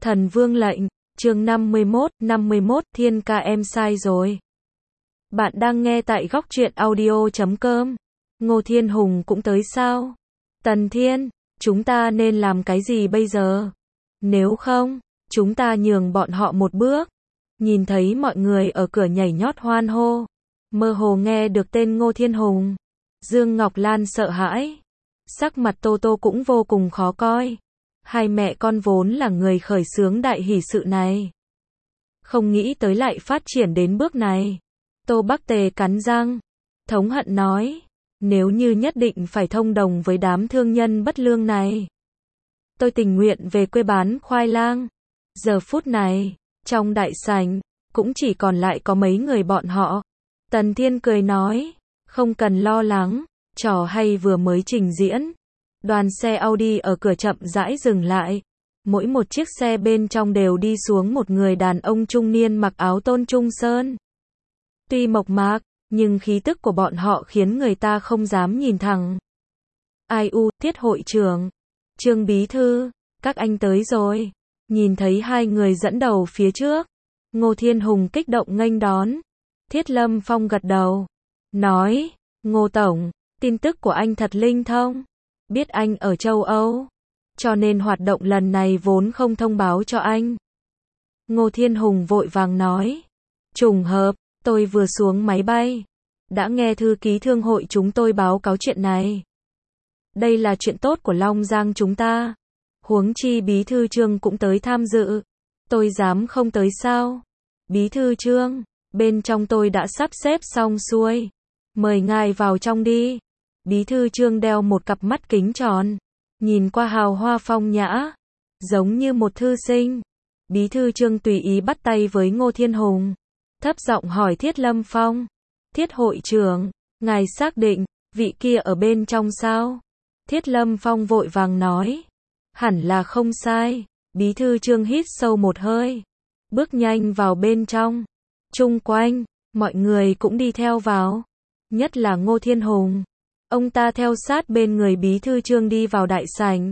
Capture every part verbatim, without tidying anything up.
Thần Vương lệnh, chương năm mươi mốt, năm mươi mốt, Thiên ca em sai rồi. Bạn đang nghe tại góc truyện audio chấm com. Ngô Thiên Hùng cũng tới sao? Tần Thiên, chúng ta nên làm cái gì bây giờ? Nếu không, chúng ta nhường bọn họ một bước. Nhìn thấy mọi người ở cửa nhảy nhót hoan hô. Mơ hồ nghe được tên Ngô Thiên Hùng. Dương Ngọc Lan sợ hãi. Sắc mặt Tô Tô cũng vô cùng khó coi. Hai mẹ con vốn là người khởi xướng đại hỷ sự này. Không nghĩ tới lại phát triển đến bước này. Tô Bắc Tề cắn răng. Thống hận nói. Nếu như nhất định phải thông đồng với đám thương nhân bất lương này. Tôi tình nguyện về quê bán khoai lang. Giờ phút này, trong đại sảnh, cũng chỉ còn lại có mấy người bọn họ. Tần Thiên cười nói. Không cần lo lắng, trò hay vừa mới trình diễn. Đoàn xe Audi ở cửa chậm rãi dừng lại. Mỗi một chiếc xe bên trong đều đi xuống một người đàn ông trung niên mặc áo tôn trung sơn. Tuy mộc mạc, nhưng khí tức của bọn họ khiến người ta không dám nhìn thẳng. Ai u, Tiết hội trưởng, Trương bí thư, các anh tới rồi. Nhìn thấy hai người dẫn đầu phía trước, Ngô Thiên Hùng kích động nghênh đón. Thiết Lâm Phong gật đầu, nói, Ngô Tổng, tin tức của anh thật linh thông. Biết anh ở châu Âu, cho nên hoạt động lần này vốn không thông báo cho anh. Ngô Thiên Hùng vội vàng nói, trùng hợp, tôi vừa xuống máy bay, đã nghe thư ký thương hội chúng tôi báo cáo chuyện này. Đây là chuyện tốt của Long Giang chúng ta. Huống chi bí thư Trương cũng tới tham dự. Tôi dám không tới sao? Bí thư Trương, bên trong tôi đã sắp xếp xong xuôi. Mời ngài vào trong đi. Bí thư Trương đeo một cặp mắt kính tròn, nhìn qua hào hoa phong nhã, giống như một thư sinh. Bí thư Trương tùy ý bắt tay với Ngô Thiên Hùng, thấp giọng hỏi Thiết Lâm Phong, Thiết hội trưởng, ngài xác định, vị kia ở bên trong sao? Thiết Lâm Phong vội vàng nói, hẳn là không sai. Bí thư Trương hít sâu một hơi, bước nhanh vào bên trong. Chung quanh, mọi người cũng đi theo vào, nhất là Ngô Thiên Hùng. Ông ta theo sát bên người bí thư Trương đi vào đại sảnh.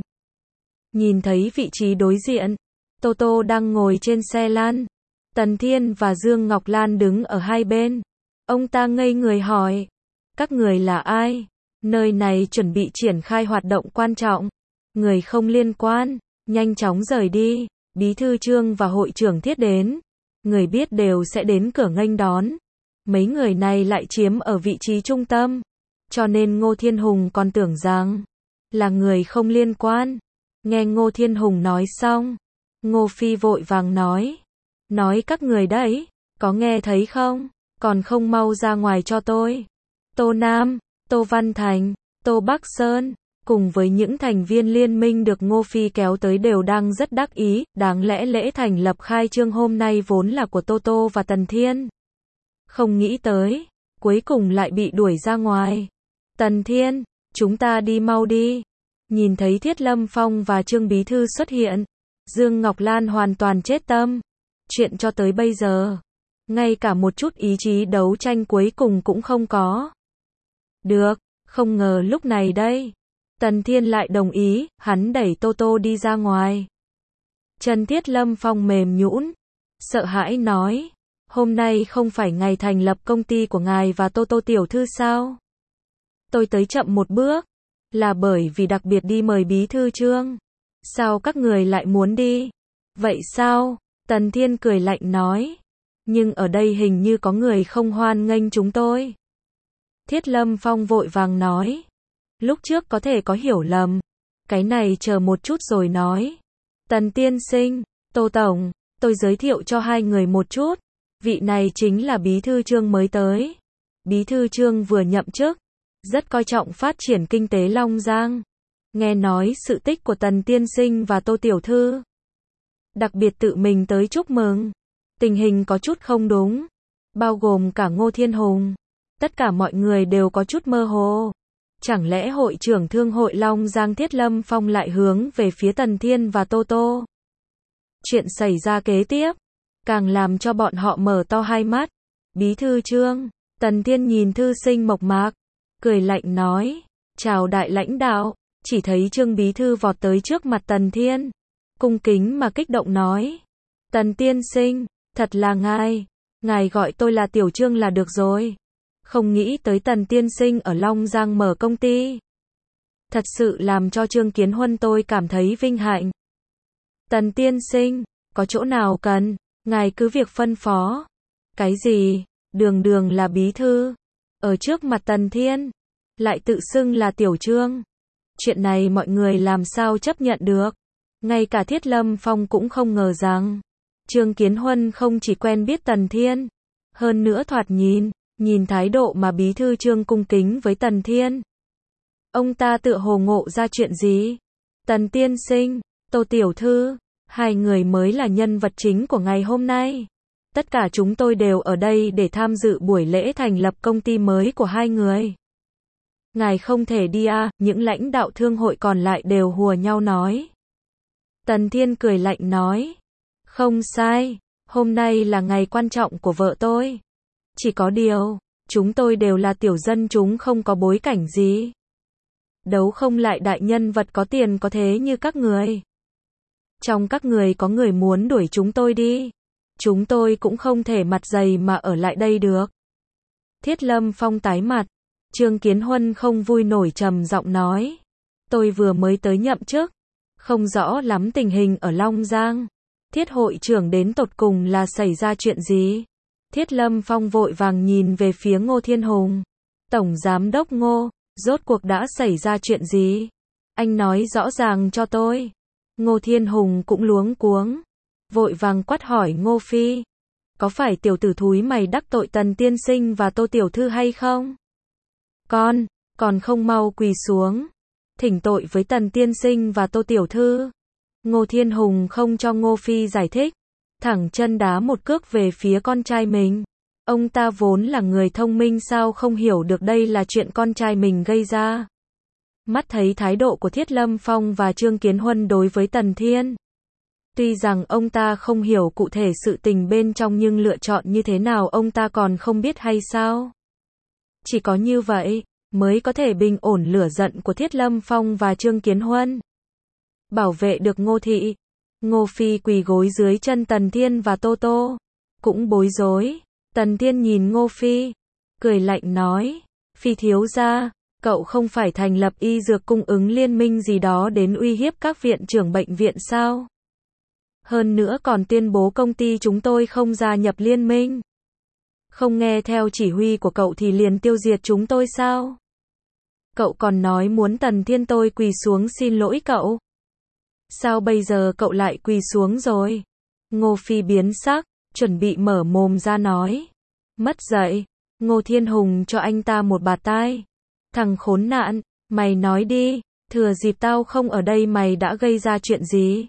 Nhìn thấy vị trí đối diện, Tô Tô đang ngồi trên xe lan. Tần Thiên và Dương Ngọc Lan đứng ở hai bên. Ông ta ngây người hỏi, các người là ai? Nơi này chuẩn bị triển khai hoạt động quan trọng. Người không liên quan, nhanh chóng rời đi. Bí thư Trương và hội trưởng Thiết đến. Người biết đều sẽ đến cửa nghênh đón. Mấy người này lại chiếm ở vị trí trung tâm. Cho nên Ngô Thiên Hùng còn tưởng rằng là người không liên quan. Nghe Ngô Thiên Hùng nói xong, Ngô Phi vội vàng nói, nói các người đấy, có nghe thấy không? Còn không mau ra ngoài cho tôi. Tô Nam, Tô Văn Thành, Tô Bắc Sơn, cùng với những thành viên liên minh được Ngô Phi kéo tới đều đang rất đắc ý. Đáng lẽ lễ thành lập khai trương hôm nay vốn là của Tô Tô và Tần Thiên. Không nghĩ tới, cuối cùng lại bị đuổi ra ngoài. Tần Thiên, chúng ta đi mau đi. Nhìn thấy Thiết Lâm Phong và Trương bí thư xuất hiện, Dương Ngọc Lan hoàn toàn chết tâm. Chuyện cho tới bây giờ, ngay cả một chút ý chí đấu tranh cuối cùng cũng không có. Được, không ngờ lúc này đây, Tần Thiên lại đồng ý, hắn đẩy Tô Tô đi ra ngoài. Chân Thiết Lâm Phong mềm nhũn, sợ hãi nói, hôm nay không phải ngày thành lập công ty của ngài và Tô Tô tiểu thư sao? Tôi tới chậm một bước, là bởi vì đặc biệt đi mời bí thư Trương. Sao các người lại muốn đi? Vậy sao? Tần Thiên cười lạnh nói. Nhưng ở đây hình như có người không hoan nghênh chúng tôi. Thiết Lâm Phong vội vàng nói. Lúc trước có thể có hiểu lầm. Cái này chờ một chút rồi nói. Tần tiên sinh, Tô Tổng, tôi giới thiệu cho hai người một chút. Vị này chính là bí thư Trương mới tới. Bí thư Trương vừa nhậm chức, rất coi trọng phát triển kinh tế Long Giang. Nghe nói sự tích của Tần tiên sinh và Tô tiểu thư, đặc biệt tự mình tới chúc mừng. Tình hình có chút không đúng, bao gồm cả Ngô Thiên Hùng. Tất cả mọi người đều có chút mơ hồ. Chẳng lẽ hội trưởng thương hội Long Giang Thiết Lâm Phong lại hướng về phía Tần Thiên và Tô Tô? Chuyện xảy ra kế tiếp, càng làm cho bọn họ mở to hai mắt. Bí thư Trương, Tần Thiên nhìn thư sinh mộc mạc, cười lạnh nói, chào đại lãnh đạo. Chỉ thấy Trương bí thư vọt tới trước mặt Tần Thiên, cung kính mà kích động nói. Tần tiên sinh, thật là ngài, ngài gọi tôi là Tiểu Trương là được rồi. Không nghĩ tới Tần tiên sinh ở Long Giang mở công ty. Thật sự làm cho Trương Kiến Huân tôi cảm thấy vinh hạnh. Tần tiên sinh, có chỗ nào cần, ngài cứ việc phân phó. Cái gì, đường đường là bí thư, ở trước mặt Tần Thiên, lại tự xưng là Tiểu Trương. Chuyện này mọi người làm sao chấp nhận được. Ngay cả Thiết Lâm Phong cũng không ngờ rằng Trương Kiến Huân không chỉ quen biết Tần Thiên, hơn nữa thoạt nhìn, nhìn thái độ mà bí thư Trương cung kính với Tần Thiên. Ông ta tựa hồ ngộ ra chuyện gì? Tần tiên sinh, Tô tiểu thư, hai người mới là nhân vật chính của ngày hôm nay. Tất cả chúng tôi đều ở đây để tham dự buổi lễ thành lập công ty mới của hai người. Ngài không thể đi à, những lãnh đạo thương hội còn lại đều hùa nhau nói. Tần Thiên cười lạnh nói. Không sai, hôm nay là ngày quan trọng của vợ tôi. Chỉ có điều, chúng tôi đều là tiểu dân chúng không có bối cảnh gì. Đấu không lại đại nhân vật có tiền có thế như các người. Trong các người có người muốn đuổi chúng tôi đi. Chúng tôi cũng không thể mặt dày mà ở lại đây được. Thiết Lâm Phong tái mặt. Trương Kiến Huân không vui nổi trầm giọng nói. Tôi vừa mới tới nhậm chức. Không rõ lắm tình hình ở Long Giang. Thiết hội trưởng đến tột cùng là xảy ra chuyện gì? Thiết Lâm Phong vội vàng nhìn về phía Ngô Thiên Hùng. Tổng Giám đốc Ngô, rốt cuộc đã xảy ra chuyện gì? Anh nói rõ ràng cho tôi. Ngô Thiên Hùng cũng luống cuống. Vội vàng quát hỏi Ngô Phi. Có phải tiểu tử thúi mày đắc tội Tần tiên sinh và Tô tiểu thư hay không? Con, còn không mau quỳ xuống. Thỉnh tội với Tần tiên sinh và Tô tiểu thư. Ngô Thiên Hùng không cho Ngô Phi giải thích. Thẳng chân đá một cước về phía con trai mình. Ông ta vốn là người thông minh sao không hiểu được đây là chuyện con trai mình gây ra. Mắt thấy thái độ của Thiết Lâm Phong và Trương Kiến Huân đối với Tần Thiên. Tuy rằng ông ta không hiểu cụ thể sự tình bên trong nhưng lựa chọn như thế nào ông ta còn không biết hay sao? Chỉ có như vậy, mới có thể bình ổn lửa giận của Thiết Lâm Phong và Trương Kiến Huân. Bảo vệ được Ngô Thị. Ngô Phi quỳ gối dưới chân Tần Thiên và Tô Tô. Cũng bối rối. Tần Thiên nhìn Ngô Phi. Cười lạnh nói. Phi thiếu gia, cậu không phải thành lập y dược cung ứng liên minh gì đó đến uy hiếp các viện trưởng bệnh viện sao? Hơn nữa còn tuyên bố công ty chúng tôi không gia nhập liên minh. Không nghe theo chỉ huy của cậu thì liền tiêu diệt chúng tôi sao? Cậu còn nói muốn Tần Thiên tôi quỳ xuống xin lỗi cậu. Sao bây giờ cậu lại quỳ xuống rồi? Ngô Phi biến sắc, chuẩn bị mở mồm ra nói. Mất dạy, Ngô Thiên Hùng cho anh ta một bạt tai. Thằng khốn nạn, mày nói đi, thừa dịp tao không ở đây mày đã gây ra chuyện gì?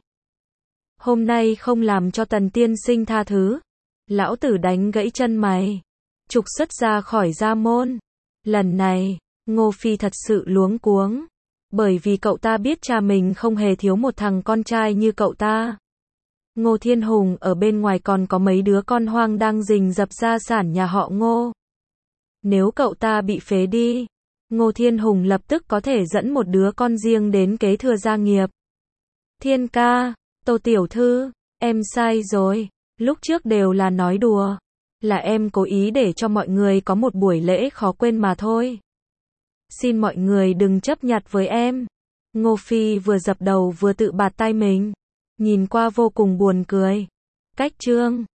Hôm nay không làm cho Tần tiên sinh tha thứ. Lão tử đánh gãy chân mày. Trục xuất ra khỏi gia môn. Lần này, Ngô Phi thật sự luống cuống. Bởi vì cậu ta biết cha mình không hề thiếu một thằng con trai như cậu ta. Ngô Thiên Hùng ở bên ngoài còn có mấy đứa con hoang đang rình rập gia sản nhà họ Ngô. Nếu cậu ta bị phế đi, Ngô Thiên Hùng lập tức có thể dẫn một đứa con riêng đến kế thừa gia nghiệp. Thiên ca, Tô tiểu thư, em sai rồi. Lúc trước đều là nói đùa. Là em cố ý để cho mọi người có một buổi lễ khó quên mà thôi. Xin mọi người đừng chấp nhặt với em. Ngô Phi vừa dập đầu vừa tự bạt tai mình. Nhìn qua vô cùng buồn cười. Cách Trương